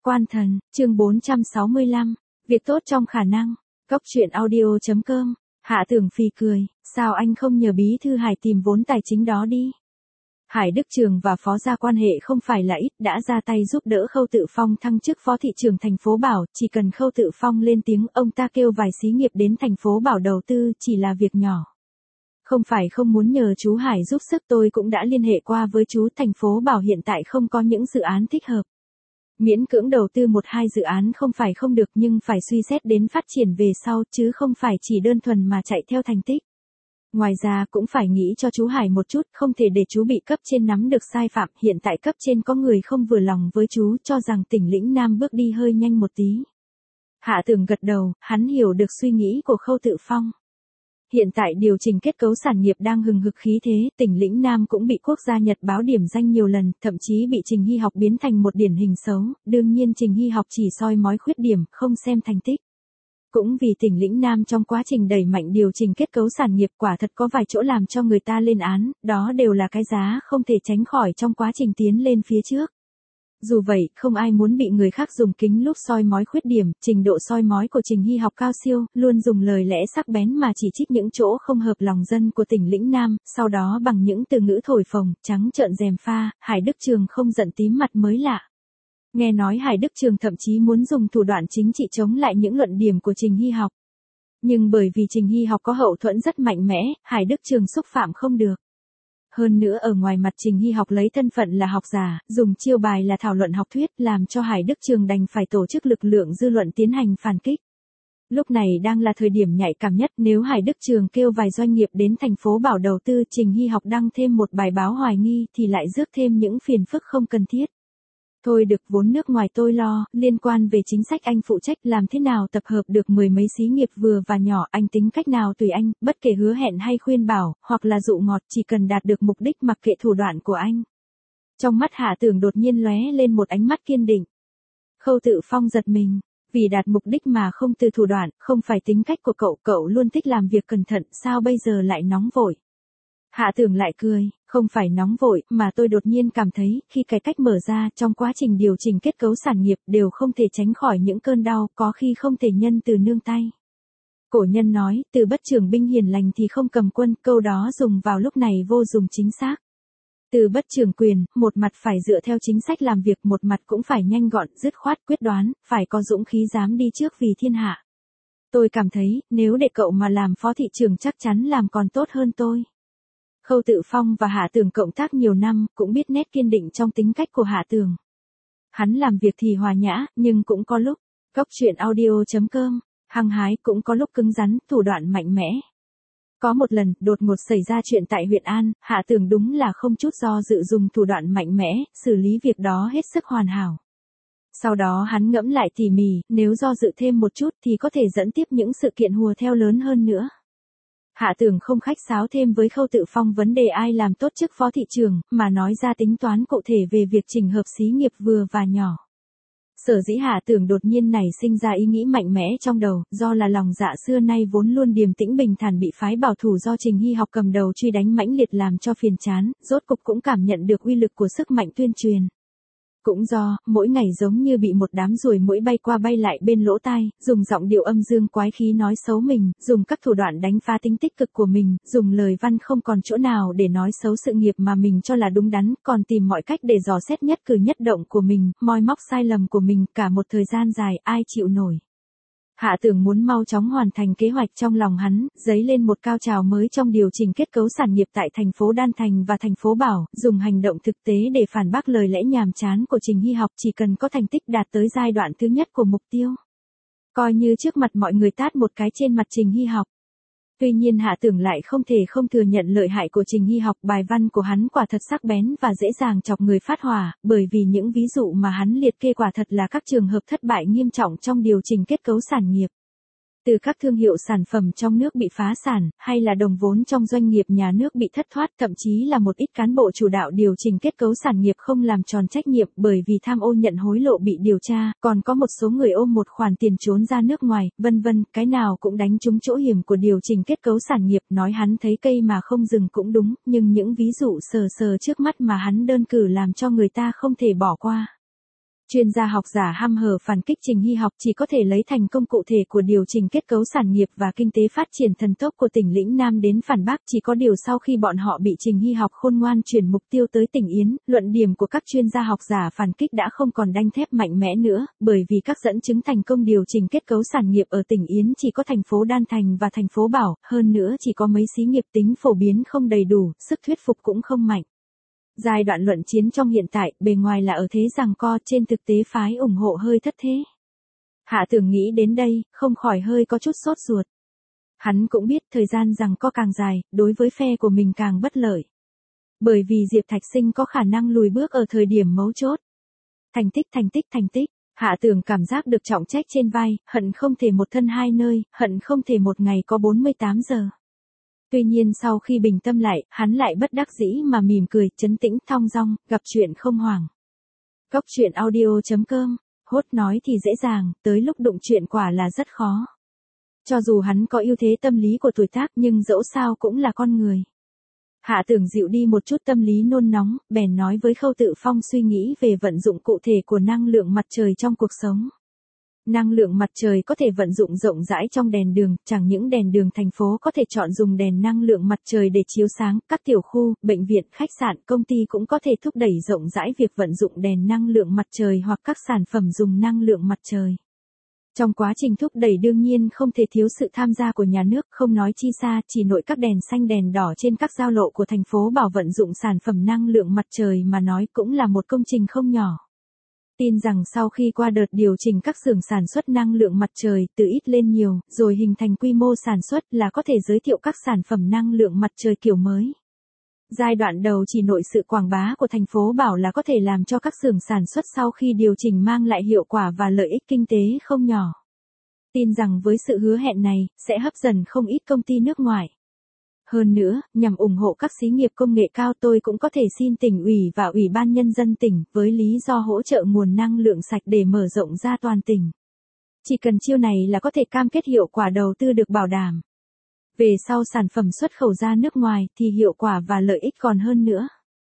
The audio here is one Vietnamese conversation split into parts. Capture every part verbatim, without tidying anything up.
Quan Thần, chương bốn trăm sáu mươi lăm, việc tốt trong khả năng. Góc truyện audio chấm com. Hạ Tưởng phì cười, sao anh không nhờ bí thư Hải tìm vốn tài chính đó đi? Hải Đức Trường và Phó Gia quan hệ không phải là ít, đã ra tay giúp đỡ Khâu Tự Phong thăng chức Phó thị trưởng thành phố Bảo, chỉ cần Khâu Tự Phong lên tiếng, ông ta kêu vài xí nghiệp đến thành phố Bảo đầu tư, chỉ là việc nhỏ. Không phải không muốn nhờ chú Hải giúp sức, tôi cũng đã liên hệ qua với chú, thành phố Bảo hiện tại không có những dự án thích hợp. Miễn cưỡng đầu tư một hai dự án không phải không được, nhưng phải suy xét đến phát triển về sau, chứ không phải chỉ đơn thuần mà chạy theo thành tích. Ngoài ra cũng phải nghĩ cho chú Hải một chút, không thể để chú bị cấp trên nắm được sai phạm, hiện tại cấp trên có người không vừa lòng với chú, cho rằng tỉnh lĩnh Nam bước đi hơi nhanh một tí. Hạ Tưởng gật đầu, hắn hiểu được suy nghĩ của Khâu Tự Phong. Hiện tại điều chỉnh kết cấu sản nghiệp đang hừng hực khí thế, tỉnh lĩnh Nam cũng bị quốc gia Nhật báo điểm danh nhiều lần, thậm chí bị Trình Hy Học biến thành một điển hình xấu, đương nhiên Trình Hy Học chỉ soi mói khuyết điểm, không xem thành tích. Cũng vì tỉnh lĩnh Nam trong quá trình đẩy mạnh điều chỉnh kết cấu sản nghiệp quả thật có vài chỗ làm cho người ta lên án, đó đều là cái giá không thể tránh khỏi trong quá trình tiến lên phía trước. Dù vậy, không ai muốn bị người khác dùng kính lúp soi mói khuyết điểm, trình độ soi mói của Trình Hy Học cao siêu, luôn dùng lời lẽ sắc bén mà chỉ trích những chỗ không hợp lòng dân của tỉnh lĩnh Nam, sau đó bằng những từ ngữ thổi phồng, trắng trợn gièm pha, Hải Đức Trường không giận tím mặt mới lạ. Nghe nói Hải Đức Trường thậm chí muốn dùng thủ đoạn chính trị chống lại những luận điểm của Trình Hy Học. Nhưng bởi vì Trình Hy Học có hậu thuẫn rất mạnh mẽ, Hải Đức Trường xúc phạm không được. Hơn nữa ở ngoài mặt Trình Hy Học lấy thân phận là học giả, dùng chiêu bài là thảo luận học thuyết, làm cho Hải Đức Trường đành phải tổ chức lực lượng dư luận tiến hành phản kích. Lúc này đang là thời điểm nhạy cảm nhất, nếu Hải Đức Trường kêu vài doanh nghiệp đến thành phố Bảo đầu tư, Trình Hy Học đăng thêm một bài báo hoài nghi thì lại rước thêm những phiền phức không cần thiết. Thôi được, vốn nước ngoài tôi lo, liên quan về chính sách anh phụ trách, làm thế nào tập hợp được mười mấy xí nghiệp vừa và nhỏ, anh tính cách nào tùy anh, bất kể hứa hẹn hay khuyên bảo, hoặc là dụ ngọt, chỉ cần đạt được mục đích mặc kệ thủ đoạn của anh. Trong mắt Hạ Tưởng đột nhiên lóe lên một ánh mắt kiên định. Khâu Tự Phong giật mình, vì đạt mục đích mà không từ thủ đoạn, không phải tính cách của cậu, cậu luôn thích làm việc cẩn thận, sao bây giờ lại nóng vội? Hạ Tưởng lại cười, không phải nóng vội, mà tôi đột nhiên cảm thấy, khi cải cách mở ra, trong quá trình điều chỉnh kết cấu sản nghiệp, đều không thể tránh khỏi những cơn đau, có khi không thể nhân từ nương tay. Cổ nhân nói, từ bất trưởng binh hiền lành thì không cầm quân, câu đó dùng vào lúc này vô dụng chính xác. Từ bất trưởng quyền, một mặt phải dựa theo chính sách làm việc, một mặt cũng phải nhanh gọn, dứt khoát, quyết đoán, phải có dũng khí dám đi trước vì thiên hạ. Tôi cảm thấy, nếu để cậu mà làm phó thị trưởng chắc chắn làm còn tốt hơn tôi. Khâu Tự Phong và Hạ Tưởng cộng tác nhiều năm, cũng biết nét kiên định trong tính cách của Hạ Tưởng. Hắn làm việc thì hòa nhã, nhưng cũng có lúc, góc truyện audio chấm com, hăng hái, cũng có lúc cứng rắn, thủ đoạn mạnh mẽ. Có một lần, đột ngột xảy ra chuyện tại huyện An, Hạ Tưởng đúng là không chút do dự dùng thủ đoạn mạnh mẽ, xử lý việc đó hết sức hoàn hảo. Sau đó hắn ngẫm lại tỉ mỉ, nếu do dự thêm một chút thì có thể dẫn tiếp những sự kiện hùa theo lớn hơn nữa. Hạ Tưởng không khách sáo thêm với Khâu Tự Phong vấn đề ai làm tốt chức phó thị trưởng, mà nói ra tính toán cụ thể về việc chỉnh hợp xí nghiệp vừa và nhỏ. Sở dĩ Hạ Tưởng đột nhiên nảy sinh ra ý nghĩ mạnh mẽ trong đầu, do là lòng dạ xưa nay vốn luôn điềm tĩnh bình thản bị phái bảo thủ do Trình Hy Học cầm đầu truy đánh mãnh liệt làm cho phiền chán, rốt cục cũng cảm nhận được uy lực của sức mạnh tuyên truyền. Cũng do, mỗi ngày giống như bị một đám ruồi muỗi bay qua bay lại bên lỗ tai, dùng giọng điệu âm dương quái khí nói xấu mình, dùng các thủ đoạn đánh phá tính tích cực của mình, dùng lời văn không còn chỗ nào để nói xấu sự nghiệp mà mình cho là đúng đắn, còn tìm mọi cách để dò xét nhất cử nhất động của mình, moi móc sai lầm của mình, cả một thời gian dài, ai chịu nổi. Hạ Tưởng muốn mau chóng hoàn thành kế hoạch trong lòng hắn, dấy lên một cao trào mới trong điều chỉnh kết cấu sản nghiệp tại thành phố Đan Thành và thành phố Bảo, dùng hành động thực tế để phản bác lời lẽ nhàm chán của Trình Hy Học, chỉ cần có thành tích đạt tới giai đoạn thứ nhất của mục tiêu. Coi như trước mặt mọi người tát một cái trên mặt Trình Hy Học. Tuy nhiên Hạ Tưởng lại không thể không thừa nhận lợi hại của Trình Hy Học, bài văn của hắn quả thật sắc bén và dễ dàng chọc người phát hỏa, bởi vì những ví dụ mà hắn liệt kê quả thật là các trường hợp thất bại nghiêm trọng trong điều chỉnh kết cấu sản nghiệp. Từ các thương hiệu sản phẩm trong nước bị phá sản, hay là đồng vốn trong doanh nghiệp nhà nước bị thất thoát, thậm chí là một ít cán bộ chủ đạo điều chỉnh kết cấu sản nghiệp không làm tròn trách nhiệm bởi vì tham ô nhận hối lộ bị điều tra, còn có một số người ôm một khoản tiền trốn ra nước ngoài, vân vân, cái nào cũng đánh trúng chỗ hiểm của điều chỉnh kết cấu sản nghiệp, nói hắn thấy cây mà không dừng cũng đúng, nhưng những ví dụ sờ sờ trước mắt mà hắn đơn cử làm cho người ta không thể bỏ qua. Chuyên gia học giả hăm hở phản kích Trình Hy học chỉ có thể lấy thành công cụ thể của điều chỉnh kết cấu sản nghiệp và kinh tế phát triển thần tốc của tỉnh lĩnh Nam đến phản bác, chỉ có điều sau khi bọn họ bị Trình Hy học khôn ngoan chuyển mục tiêu tới tỉnh Yến, luận điểm của các chuyên gia học giả phản kích đã không còn đanh thép mạnh mẽ nữa, bởi vì các dẫn chứng thành công điều chỉnh kết cấu sản nghiệp ở tỉnh Yến chỉ có thành phố Đan Thành và thành phố Bảo, hơn nữa chỉ có mấy xí nghiệp tính phổ biến không đầy đủ, sức thuyết phục cũng không mạnh. Giai đoạn luận chiến trong hiện tại, bề ngoài là ở thế giằng co, trên thực tế phái ủng hộ hơi thất thế. Hạ Tường nghĩ đến đây, không khỏi hơi có chút sốt ruột. Hắn cũng biết thời gian giằng co càng dài, đối với phe của mình càng bất lợi. Bởi vì Diệp Thạch Sinh có khả năng lùi bước ở thời điểm mấu chốt. Thành tích thành tích thành tích, Hạ Tường cảm giác được trọng trách trên vai, hận không thể một thân hai nơi, hận không thể một ngày có bốn mươi tám giờ. Tuy nhiên sau khi bình tâm lại, hắn lại bất đắc dĩ mà mỉm cười, trấn tĩnh thong dong, gặp chuyện không hoảng. Cốc truyện audio chấm com, hốt nói thì dễ dàng, tới lúc đụng chuyện quả là rất khó. Cho dù hắn có ưu thế tâm lý của tuổi tác nhưng dẫu sao cũng là con người. Hạ Tường dịu đi một chút tâm lý nôn nóng, bèn nói với Khâu Tự Phong suy nghĩ về vận dụng cụ thể của năng lượng mặt trời trong cuộc sống. Năng lượng mặt trời có thể vận dụng rộng rãi trong đèn đường, chẳng những đèn đường thành phố có thể chọn dùng đèn năng lượng mặt trời để chiếu sáng, các tiểu khu, bệnh viện, khách sạn, công ty cũng có thể thúc đẩy rộng rãi việc vận dụng đèn năng lượng mặt trời hoặc các sản phẩm dùng năng lượng mặt trời. Trong quá trình thúc đẩy đương nhiên không thể thiếu sự tham gia của nhà nước, không nói chi xa, chỉ nội các đèn xanh đèn đỏ trên các giao lộ của thành phố Bảo vận dụng sản phẩm năng lượng mặt trời mà nói cũng là một công trình không nhỏ. Tin rằng sau khi qua đợt điều chỉnh các xưởng sản xuất năng lượng mặt trời từ ít lên nhiều, rồi hình thành quy mô sản xuất là có thể giới thiệu các sản phẩm năng lượng mặt trời kiểu mới. Giai đoạn đầu chỉ nội sự quảng bá của thành phố Bảo là có thể làm cho các xưởng sản xuất sau khi điều chỉnh mang lại hiệu quả và lợi ích kinh tế không nhỏ. Tin rằng với sự hứa hẹn này, sẽ hấp dẫn không ít công ty nước ngoài. Hơn nữa, nhằm ủng hộ các xí nghiệp công nghệ cao tôi cũng có thể xin tỉnh ủy và ủy ban nhân dân tỉnh với lý do hỗ trợ nguồn năng lượng sạch để mở rộng ra toàn tỉnh. Chỉ cần chiêu này là có thể cam kết hiệu quả đầu tư được bảo đảm. Về sau sản phẩm xuất khẩu ra nước ngoài thì hiệu quả và lợi ích còn hơn nữa.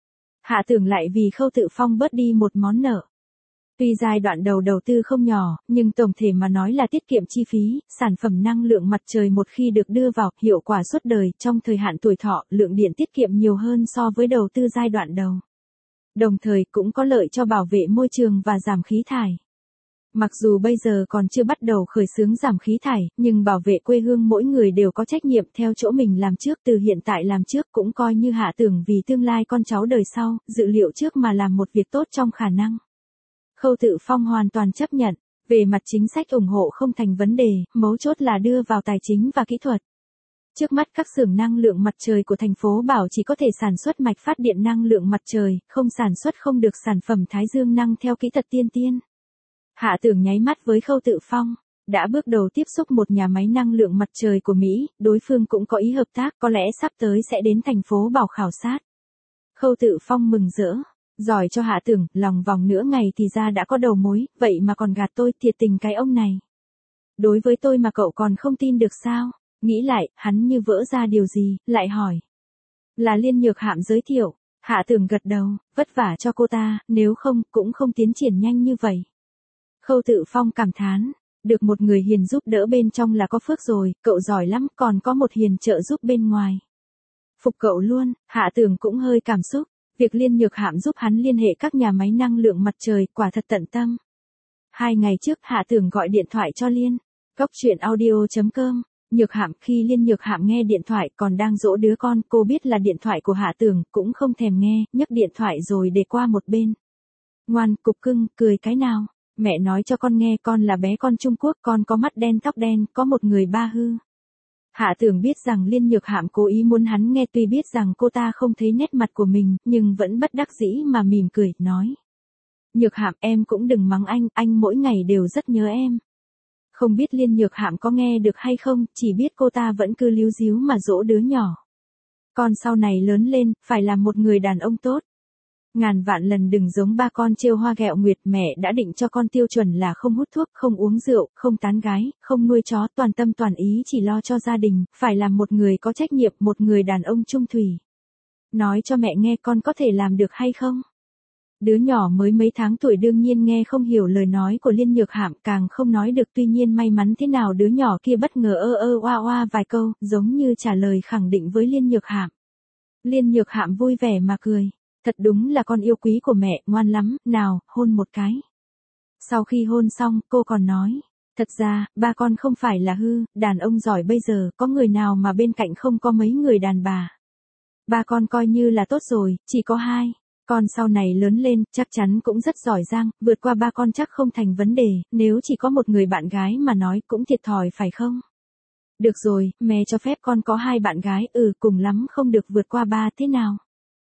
Hạ Tường lại vì Khâu Tự Phong bớt đi một món nợ. Tuy giai đoạn đầu đầu tư không nhỏ, nhưng tổng thể mà nói là tiết kiệm chi phí, sản phẩm năng lượng mặt trời một khi được đưa vào, hiệu quả suốt đời, trong thời hạn tuổi thọ, lượng điện tiết kiệm nhiều hơn so với đầu tư giai đoạn đầu. Đồng thời cũng có lợi cho bảo vệ môi trường và giảm khí thải. Mặc dù bây giờ còn chưa bắt đầu khởi xướng giảm khí thải, nhưng bảo vệ quê hương mỗi người đều có trách nhiệm theo chỗ mình làm trước, từ hiện tại làm trước cũng coi như Hạ Tường vì tương lai con cháu đời sau, dự liệu trước mà làm một việc tốt trong khả năng. Khâu Tự Phong hoàn toàn chấp nhận, về mặt chính sách ủng hộ không thành vấn đề, mấu chốt là đưa vào tài chính và kỹ thuật. Trước mắt các xưởng năng lượng mặt trời của thành phố Bảo chỉ có thể sản xuất mạch phát điện năng lượng mặt trời, không sản xuất không được sản phẩm thái dương năng theo kỹ thuật tiên tiến. Hạ Tường nháy mắt với Khâu Tự Phong, đã bước đầu tiếp xúc một nhà máy năng lượng mặt trời của Mỹ, đối phương cũng có ý hợp tác, có lẽ sắp tới sẽ đến thành phố Bảo khảo sát. Khâu Tự Phong mừng rỡ. Giỏi cho Hạ Tường, lòng vòng nửa ngày thì ra đã có đầu mối, vậy mà còn gạt tôi, thiệt tình cái ông này. Đối với tôi mà cậu còn không tin được sao? Nghĩ lại, hắn như vỡ ra điều gì, lại hỏi. Là Liên Nhược Hạm giới thiệu. Hạ Tường gật đầu, vất vả cho cô ta, nếu không, cũng không tiến triển nhanh như vậy. Khâu Tự Phong cảm thán, được một người hiền giúp đỡ bên trong là có phước rồi, cậu giỏi lắm, còn có một hiền trợ giúp bên ngoài. Phục cậu luôn, Hạ Tường cũng hơi cảm xúc. Việc Liên Nhược Hạm giúp hắn liên hệ các nhà máy năng lượng mặt trời quả thật tận tâm. Hai ngày trước Hạ Tường gọi điện thoại cho Liên. Cốc truyện audio chấm com. Nhược Hạm, khi Liên Nhược Hạm nghe điện thoại còn đang dỗ đứa con, cô biết là điện thoại của Hạ Tường, cũng không thèm nghe, nhấc điện thoại rồi để qua một bên. Ngoan, cục cưng, cười cái nào? Mẹ nói cho con nghe, con là bé con Trung Quốc, con có mắt đen tóc đen, có một người ba hư. Hạ Tường biết rằng Liên Nhược Hạm cố ý muốn hắn nghe, tuy biết rằng cô ta không thấy nét mặt của mình, nhưng vẫn bất đắc dĩ mà mỉm cười, nói. Nhược Hạm, em cũng đừng mắng anh, anh mỗi ngày đều rất nhớ em. Không biết Liên Nhược Hạm có nghe được hay không, chỉ biết cô ta vẫn cứ líu díu mà dỗ đứa nhỏ. Con sau này lớn lên, phải là một người đàn ông tốt. Ngàn vạn lần đừng giống ba con trêu hoa ghẹo nguyệt, mẹ đã định cho con tiêu chuẩn là không hút thuốc, không uống rượu, không tán gái, không nuôi chó, toàn tâm toàn ý chỉ lo cho gia đình, phải là một người có trách nhiệm, một người đàn ông trung thủy. Nói cho mẹ nghe con có thể làm được hay không? Đứa nhỏ mới mấy tháng tuổi đương nhiên nghe không hiểu lời nói của Liên Nhược Hạm, càng không nói được, tuy nhiên may mắn thế nào đứa nhỏ kia bất ngờ ơ ơ oa oa vài câu, giống như trả lời khẳng định với Liên Nhược Hạm. Liên Nhược Hạm vui vẻ mà cười, thật đúng là con yêu quý của mẹ, ngoan lắm, nào, hôn một cái. Sau khi hôn xong, cô còn nói, thật ra, ba con không phải là hư, đàn ông giỏi bây giờ, có người nào mà bên cạnh không có mấy người đàn bà. Ba con coi như là tốt rồi, chỉ có hai. Con sau này lớn lên, chắc chắn cũng rất giỏi giang, vượt qua ba con chắc không thành vấn đề, nếu chỉ có một người bạn gái mà nói cũng thiệt thòi phải không? Được rồi, mẹ cho phép con có hai bạn gái, ừ, cùng lắm không được vượt qua ba, thế nào?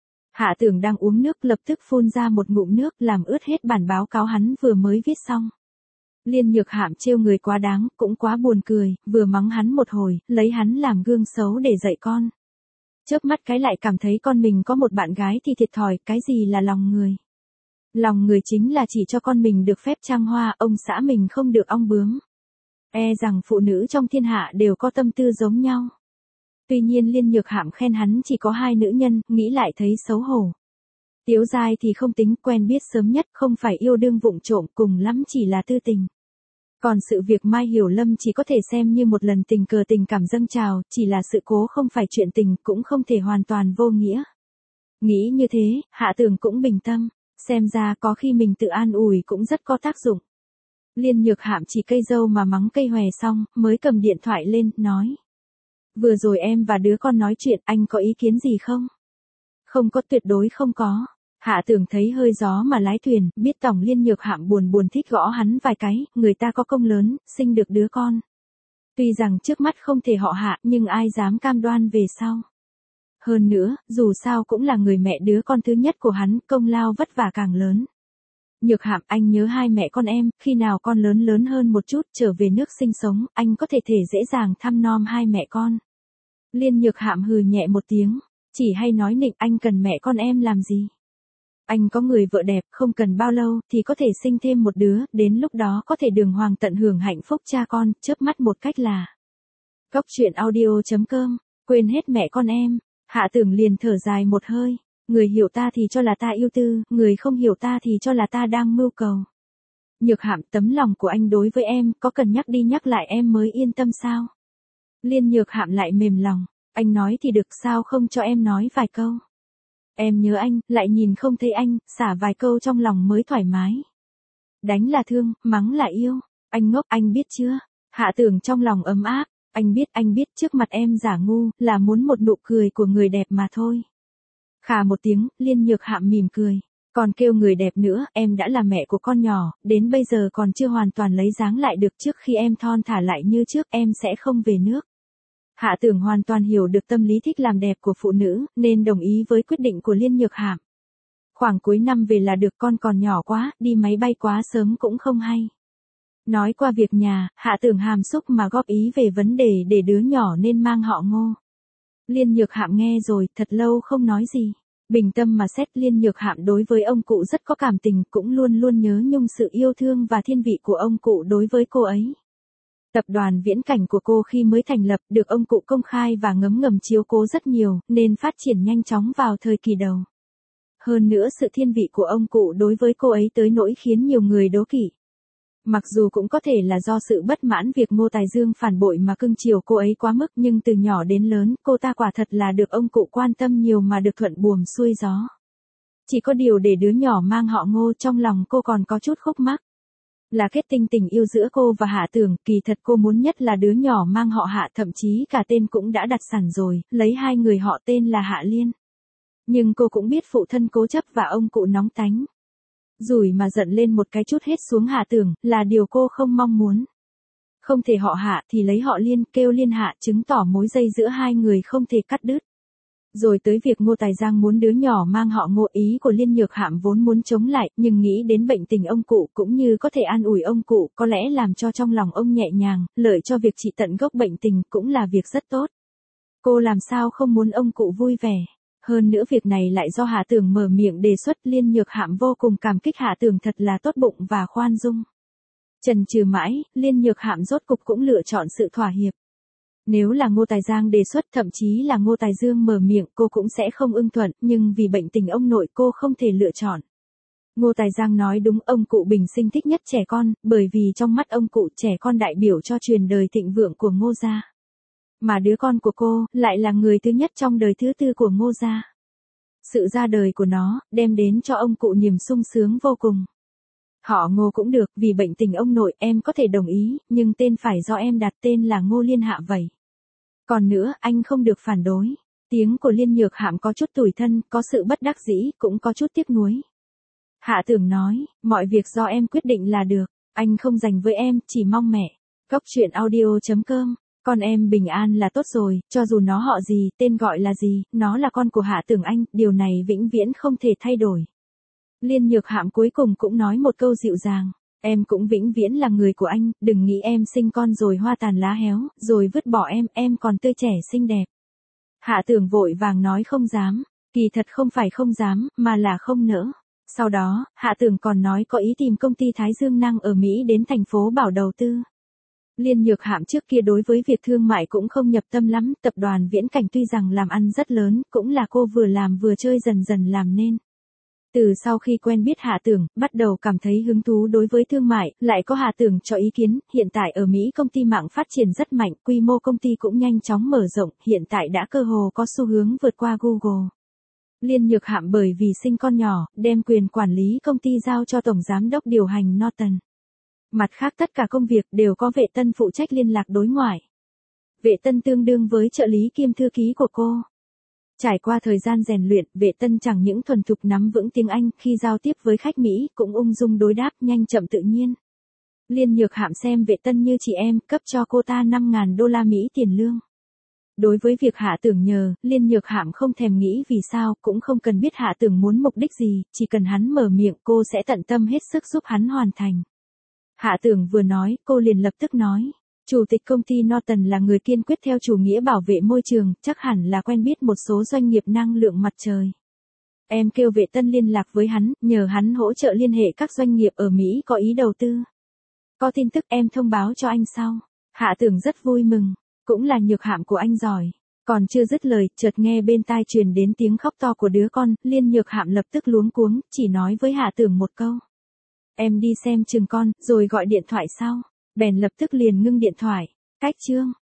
Hạ Tưởng đang uống nước lập tức phun ra một ngụm nước làm ướt hết bản báo cáo hắn vừa mới viết xong. Liên Nhược Hạm trêu người quá đáng, cũng quá buồn cười, vừa mắng hắn một hồi, lấy hắn làm gương xấu để dạy con. Chớp mắt cái lại cảm thấy con mình có một bạn gái thì thiệt thòi, cái gì là lòng người. Lòng người chính là chỉ cho con mình được phép trăng hoa, ông xã mình không được ong bướm. E rằng phụ nữ trong thiên hạ đều có tâm tư giống nhau. Tuy nhiên Liên Nhược Hạm khen hắn chỉ có hai nữ nhân, nghĩ lại thấy xấu hổ. Tiếu Giai thì không tính, quen biết sớm nhất, không phải yêu đương vụng trộm, cùng lắm chỉ là tư tình. Còn sự việc Mai Hiểu Lâm chỉ có thể xem như một lần tình cờ tình cảm dâng trào, chỉ là sự cố không phải chuyện tình, cũng không thể hoàn toàn vô nghĩa. Nghĩ như thế, Hạ Tưởng cũng bình tâm, xem ra có khi mình tự an ủi cũng rất có tác dụng. Liên Nhược Hạm chỉ cây dâu mà mắng cây hòe xong, mới cầm điện thoại lên, nói. Vừa rồi em và đứa con nói chuyện, anh có ý kiến gì không? Không có, tuyệt đối không có. Hạ Tưởng thấy hơi gió mà lái thuyền, biết tổng Liên Nhược Hạm buồn buồn thích gõ hắn vài cái, người ta có công lớn, sinh được đứa con. Tuy rằng trước mắt không thể họ Hạ, nhưng ai dám cam đoan về sau. Hơn nữa, dù sao cũng là người mẹ đứa con thứ nhất của hắn, công lao vất vả càng lớn. Nhược Hạm, anh nhớ hai mẹ con em, khi nào con lớn lớn hơn một chút, trở về nước sinh sống, anh có thể thể dễ dàng thăm nom hai mẹ con. Liên Nhược Hạm hừ nhẹ một tiếng, chỉ hay nói nịnh, anh cần mẹ con em làm gì? Anh có người vợ đẹp, không cần bao lâu, thì có thể sinh thêm một đứa, đến lúc đó có thể đường hoàng tận hưởng hạnh phúc cha con, chớp mắt một cách là. Góc truyện audio chấm com, quên hết mẹ con em, Hạ Tưởng liền thở dài một hơi, người hiểu ta thì cho là ta yêu tư, người không hiểu ta thì cho là ta đang mưu cầu. Nhược Hạm, tấm lòng của anh đối với em, có cần nhắc đi nhắc lại em mới yên tâm sao? Liên Nhược Hạm lại mềm lòng, anh nói thì được, sao không cho em nói vài câu? Em nhớ anh, lại nhìn không thấy anh, xả vài câu trong lòng mới thoải mái. Đánh là thương, mắng là yêu, anh ngốc, anh biết chưa? Hạ Tưởng trong lòng ấm áp, anh biết, anh biết, trước mặt em giả ngu, là muốn một nụ cười của người đẹp mà thôi. Khà một tiếng, Liên Nhược Hạm mỉm cười, còn kêu người đẹp nữa, em đã là mẹ của con nhỏ, đến bây giờ còn chưa hoàn toàn lấy dáng lại được, trước khi em thon thả lại như trước em sẽ không về nước. Hạ Tưởng hoàn toàn hiểu được tâm lý thích làm đẹp của phụ nữ, nên đồng ý với quyết định của Liên Nhược Hạm. Khoảng cuối năm về là được, con còn nhỏ quá, đi máy bay quá sớm cũng không hay. Nói qua việc nhà, Hạ Tưởng hàm xúc mà góp ý về vấn đề để đứa nhỏ nên mang họ Ngô. Liên Nhược Hạm nghe rồi, thật lâu không nói gì. Bình tâm mà xét, Liên Nhược Hạm đối với ông cụ rất có cảm tình, cũng luôn luôn nhớ nhung sự yêu thương và thiên vị của ông cụ đối với cô ấy. Tập đoàn Viễn Cảnh của cô khi mới thành lập, được ông cụ công khai và ngấm ngầm chiếu cố rất nhiều, nên phát triển nhanh chóng vào thời kỳ đầu. Hơn nữa sự thiên vị của ông cụ đối với cô ấy tới nỗi khiến nhiều người đố kỵ. Mặc dù cũng có thể là do sự bất mãn việc Ngô Tài Dương phản bội mà cưng chiều cô ấy quá mức, nhưng từ nhỏ đến lớn, cô ta quả thật là được ông cụ quan tâm nhiều mà được thuận buồm xuôi gió. Chỉ có điều để đứa nhỏ mang họ Ngô, trong lòng cô còn có chút khúc mắc. Là kết tinh tình yêu giữa cô và Hạ Tưởng, kỳ thật cô muốn nhất là đứa nhỏ mang họ Hạ, thậm chí cả tên cũng đã đặt sẵn rồi, lấy hai người họ tên là Hạ Liên. Nhưng cô cũng biết phụ thân cố chấp và ông cụ nóng tánh. Rủi mà giận lên một cái chút hết xuống Hạ Tưởng, là điều cô không mong muốn. Không thể họ Hạ thì lấy họ Liên, kêu Liên Hạ, chứng tỏ mối dây giữa hai người không thể cắt đứt. Rồi tới việc Ngô Tài Giang muốn đứa nhỏ mang họ Ngô, ý của Liên Nhược Hạm vốn muốn chống lại, nhưng nghĩ đến bệnh tình ông cụ cũng như có thể an ủi ông cụ, có lẽ làm cho trong lòng ông nhẹ nhàng, lợi cho việc trị tận gốc bệnh tình cũng là việc rất tốt. Cô làm sao không muốn ông cụ vui vẻ. Hơn nữa việc này lại do Hạ Tưởng mở miệng đề xuất, Liên Nhược Hạm vô cùng cảm kích Hạ Tưởng thật là tốt bụng và khoan dung. Chần chừ mãi, Liên Nhược Hạm rốt cục cũng lựa chọn sự thỏa hiệp. Nếu là Ngô Tài Giang đề xuất, thậm chí là Ngô Tài Dương mở miệng, cô cũng sẽ không ưng thuận, nhưng vì bệnh tình ông nội cô không thể lựa chọn. Ngô Tài Giang nói đúng, ông cụ bình sinh thích nhất trẻ con, bởi vì trong mắt ông cụ trẻ con đại biểu cho truyền đời thịnh vượng của Ngô gia. Mà đứa con của cô, lại là người thứ nhất trong đời thứ tư của Ngô gia. Sự ra đời của nó, đem đến cho ông cụ niềm sung sướng vô cùng. Họ Ngô cũng được, vì bệnh tình ông nội em có thể đồng ý, nhưng tên phải do em đặt tên là Ngô Liên Hạ vậy. Còn nữa, anh không được phản đối. Tiếng của Liên Nhược Hạm có chút tủi thân, có sự bất đắc dĩ, cũng có chút tiếc nuối. Hạ Tưởng nói, mọi việc do em quyết định là được, anh không dành với em, chỉ mong mẹ. Cốc truyện audio chấm com, con em bình an là tốt rồi, cho dù nó họ gì, tên gọi là gì, nó là con của Hạ Tưởng anh, điều này vĩnh viễn không thể thay đổi. Liên Nhược Hạm cuối cùng cũng nói một câu dịu dàng, em cũng vĩnh viễn là người của anh, đừng nghĩ em sinh con rồi hoa tàn lá héo, rồi vứt bỏ em, em còn tươi trẻ xinh đẹp. Hạ Tưởng vội vàng nói không dám, kỳ thật không phải không dám, mà là không nỡ. Sau đó, Hạ Tưởng còn nói có ý tìm công ty Thái Dương Năng ở Mỹ đến thành phố Bảo đầu tư. Liên Nhược Hạm trước kia đối với việc thương mại cũng không nhập tâm lắm, tập đoàn Viễn Cảnh tuy rằng làm ăn rất lớn, cũng là cô vừa làm vừa chơi dần dần làm nên. Từ sau khi quen biết Hạ Tưởng, bắt đầu cảm thấy hứng thú đối với thương mại, lại có Hạ Tưởng cho ý kiến, hiện tại ở Mỹ công ty mạng phát triển rất mạnh, quy mô công ty cũng nhanh chóng mở rộng, hiện tại đã cơ hồ có xu hướng vượt qua Google. Liên Nhược Hạm bởi vì sinh con nhỏ, đem quyền quản lý công ty giao cho Tổng Giám đốc điều hành Norton. Mặt khác tất cả công việc đều có Vệ Tân phụ trách liên lạc đối ngoại. Vệ Tân tương đương với trợ lý kiêm thư ký của cô. Trải qua thời gian rèn luyện, Vệ Tân chẳng những thuần thục nắm vững tiếng Anh, khi giao tiếp với khách Mỹ, cũng ung dung đối đáp, nhanh chậm tự nhiên. Liên Nhược Hạm xem Vệ Tân như chị em, cấp cho cô ta năm nghìn đô la Mỹ tiền lương. Đối với việc Hạ Tưởng nhờ, Liên Nhược Hạm không thèm nghĩ vì sao, cũng không cần biết Hạ Tưởng muốn mục đích gì, chỉ cần hắn mở miệng cô sẽ tận tâm hết sức giúp hắn hoàn thành. Hạ Tưởng vừa nói, cô liền lập tức nói. Chủ tịch công ty Norton là người kiên quyết theo chủ nghĩa bảo vệ môi trường, chắc hẳn là quen biết một số doanh nghiệp năng lượng mặt trời. Em kêu Vệ Tân liên lạc với hắn, nhờ hắn hỗ trợ liên hệ các doanh nghiệp ở Mỹ có ý đầu tư. Có tin tức em thông báo cho anh sau. Hạ Tưởng rất vui mừng, cũng là Nhược Hạm của anh giỏi. Còn chưa dứt lời, chợt nghe bên tai truyền đến tiếng khóc to của đứa con, Liên Nhược Hạm lập tức luống cuống, chỉ nói với Hạ Tưởng một câu. Em đi xem chừng con, rồi gọi điện thoại sau. Bèn lập tức liền ngưng điện thoại. Cách chương